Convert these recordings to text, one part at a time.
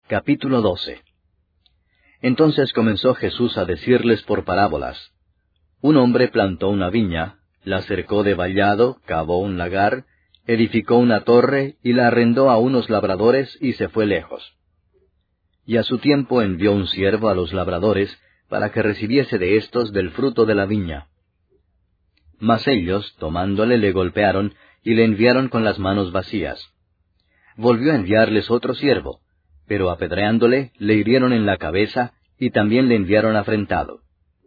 Capítulo 12. Entonces comenzó Jesús a decirles por parábolas. Un hombre plantó una viña, la cercó de vallado, cavó un lagar, edificó una torre y la arrendó a unos labradores y se fue lejos. Y a su tiempo envió un siervo a los labradores para que recibiese de éstos del fruto de la viña. Mas ellos, tomándole, le golpearon y le enviaron con las manos vacías. Volvió a enviarles otro siervo, pero apedreándole, le hirieron en la cabeza, y también le enviaron afrentado.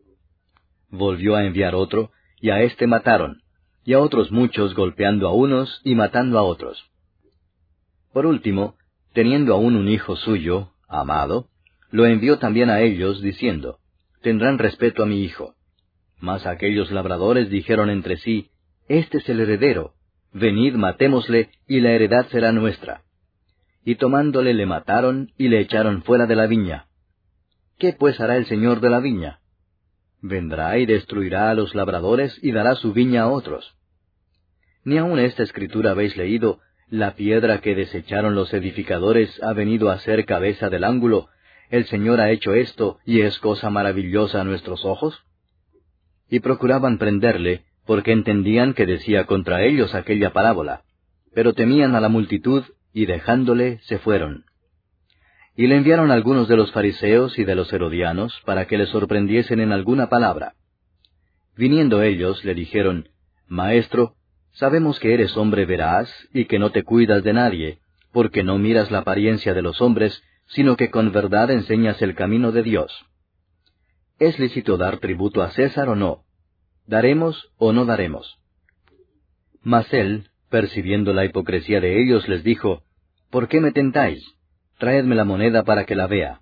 Volvió a enviar otro, y a éste mataron, y a otros muchos golpeando a unos y matando a otros. Por último, teniendo aún un hijo suyo, amado, lo envió también a ellos, diciendo, «Tendrán respeto a mi hijo». Mas aquellos labradores dijeron entre sí, «Este es el heredero, venid, matémosle, y la heredad será nuestra». Y tomándole le mataron y le echaron fuera de la viña. ¿Qué pues hará el señor de la viña? Vendrá y destruirá a los labradores y dará su viña a otros. Ni aun esta escritura habéis leído, la piedra que desecharon los edificadores ha venido a ser cabeza del ángulo, el Señor ha hecho esto, y es cosa maravillosa a nuestros ojos. Y procuraban prenderle, porque entendían que decía contra ellos aquella parábola, pero temían a la multitud, y dejándole, se fueron. Y le enviaron algunos de los fariseos y de los herodianos, para que le sorprendiesen en alguna palabra. Viniendo ellos, le dijeron, «Maestro, sabemos que eres hombre veraz, y que no te cuidas de nadie, porque no miras la apariencia de los hombres, sino que con verdad enseñas el camino de Dios. ¿Es lícito dar tributo a César o no? ¿Daremos o no daremos?» Mas él, percibiendo la hipocresía de ellos, les dijo, «¿Por qué me tentáis? Traedme la moneda para que la vea».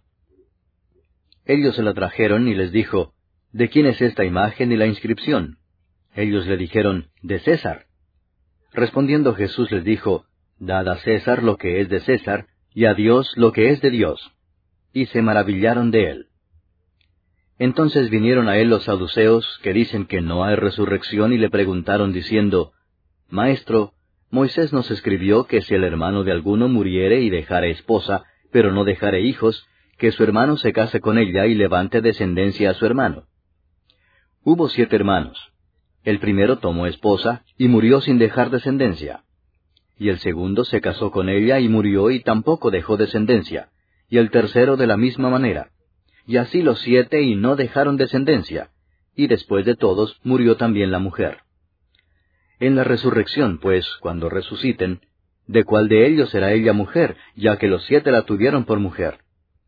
Ellos se la trajeron y les dijo, «¿De quién es esta imagen y la inscripción?» Ellos le dijeron, «De César». Respondiendo Jesús les dijo, «Dad a César lo que es de César, y a Dios lo que es de Dios». Y se maravillaron de él. Entonces vinieron a él los saduceos, que dicen que no hay resurrección, y le preguntaron diciendo, «Maestro, Moisés nos escribió que si el hermano de alguno muriere y dejare esposa, pero no dejare hijos, que su hermano se case con ella y levante descendencia a su hermano. Hubo 7 hermanos. El primero tomó esposa y murió sin dejar descendencia. Y el segundo se casó con ella y murió y tampoco dejó descendencia. Y el tercero de la misma manera. Y así los 7 y no dejaron descendencia. Y después de todos murió también la mujer. En la resurrección, pues, cuando resuciten, ¿de cuál de ellos será ella mujer, ya que los 7 la tuvieron por mujer?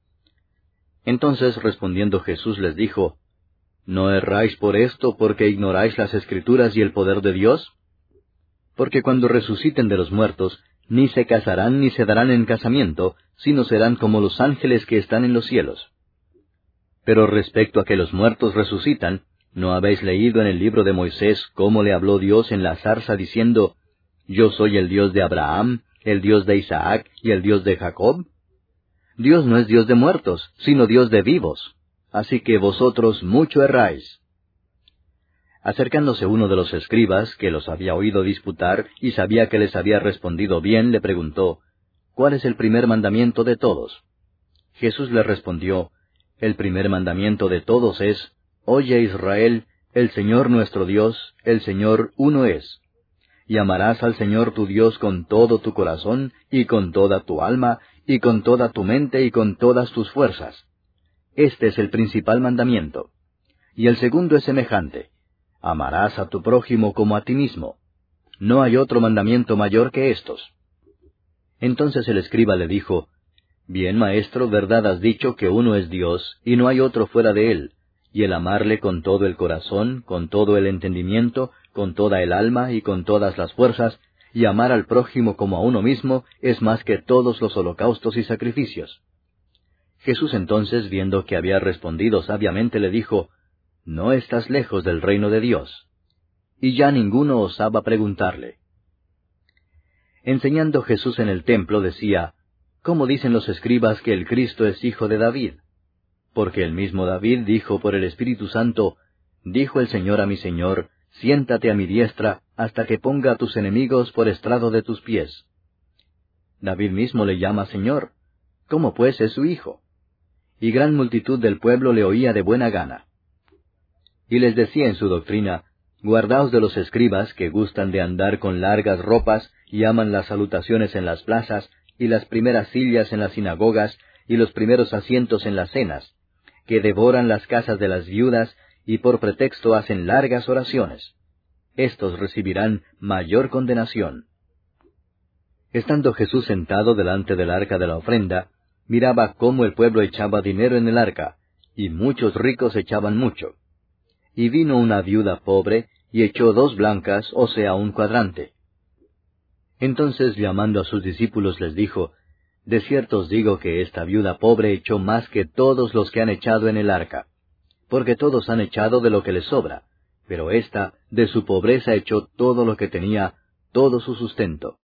Entonces respondiendo Jesús les dijo, ¿No erráis por esto, porque ignoráis las Escrituras y el poder de Dios? Porque cuando resuciten de los muertos, ni se casarán ni se darán en casamiento, sino serán como los ángeles que están en los cielos. Pero respecto a que los muertos resucitan, ¿no habéis leído en el libro de Moisés cómo le habló Dios en la zarza diciendo, «Yo soy el Dios de Abraham, el Dios de Isaac y el Dios de Jacob»? Dios no es Dios de muertos, sino Dios de vivos. Así que vosotros mucho erráis. Acercándose uno de los escribas, que los había oído disputar y sabía que les había respondido bien, le preguntó, «¿Cuál es el primer mandamiento de todos?» Jesús le respondió, «El primer mandamiento de todos es, Oye Israel, el Señor nuestro Dios, el Señor uno es. Y amarás al Señor tu Dios con todo tu corazón, y con toda tu alma, y con toda tu mente, y con todas tus fuerzas. Este es el principal mandamiento. Y el segundo es semejante. Amarás a tu prójimo como a ti mismo. No hay otro mandamiento mayor que estos». Entonces el escriba le dijo, «Bien, maestro, verdad has dicho que uno es Dios, y no hay otro fuera de él, y el amarle con todo el corazón, con todo el entendimiento, con toda el alma y con todas las fuerzas, y amar al prójimo como a uno mismo, es más que todos los holocaustos y sacrificios». Jesús entonces, viendo que había respondido sabiamente, le dijo, «No estás lejos del reino de Dios». Y ya ninguno osaba preguntarle. Enseñando Jesús en el templo decía, «¿Cómo dicen los escribas que el Cristo es hijo de David? Porque el mismo David dijo por el Espíritu Santo, dijo el Señor a mi Señor, siéntate a mi diestra, hasta que ponga a tus enemigos por estrado de tus pies. David mismo le llama Señor. ¿Cómo pues es su hijo? Y gran multitud del pueblo le oía de buena gana. Y les decía en su doctrina, guardaos de los escribas que gustan de andar con largas ropas y aman las salutaciones en las plazas, y las primeras sillas en las sinagogas, y los primeros asientos en las cenas, que devoran las casas de las viudas, y por pretexto hacen largas oraciones. Estos recibirán mayor condenación. Estando Jesús sentado delante del arca de la ofrenda, miraba cómo el pueblo echaba dinero en el arca, y muchos ricos echaban mucho. Y vino una viuda pobre, y echó 2 blancas, o sea, un cuadrante. Entonces, llamando a sus discípulos, les dijo, de cierto os digo que esta viuda pobre echó más que todos los que han echado en el arca, porque todos han echado de lo que les sobra, pero ésta de su pobreza echó todo lo que tenía, todo su sustento.